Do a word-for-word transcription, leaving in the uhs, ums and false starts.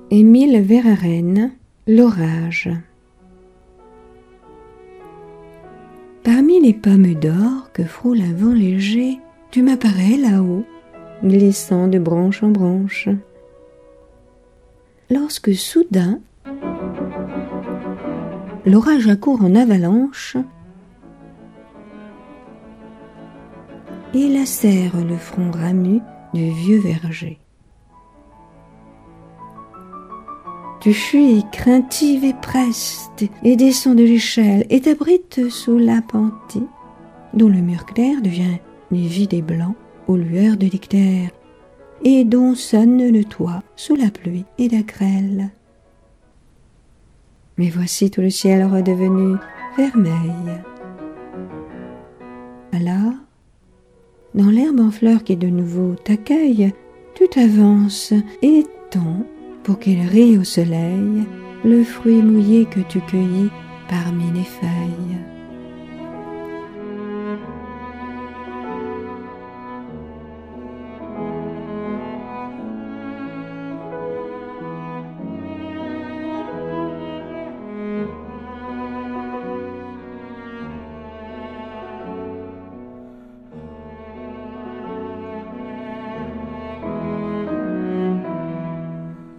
Émile Verhaeren, L'orage. Parmi les pommes d'or que frôle un vent léger, tu m'apparais là-haut, glissant de branche en branche. Lorsque soudain, l'orage accourt en avalanche et lacère le front rami du vieux verger. Tu fuis craintive et preste et descends de l'échelle et t'abrites sous l'appentis, dont le mur clair devient livide et blanc aux lueurs de l'ictère et dont sonne le toit sous la pluie et la grêle. Mais voici tout le ciel redevenu vermeil. Alors, dans l'herbe en fleurs qui de nouveau t'accueille, tu t'avances et tends pour qu'il rie au soleil le fruit mouillé que tu cueillis parmi les feuilles.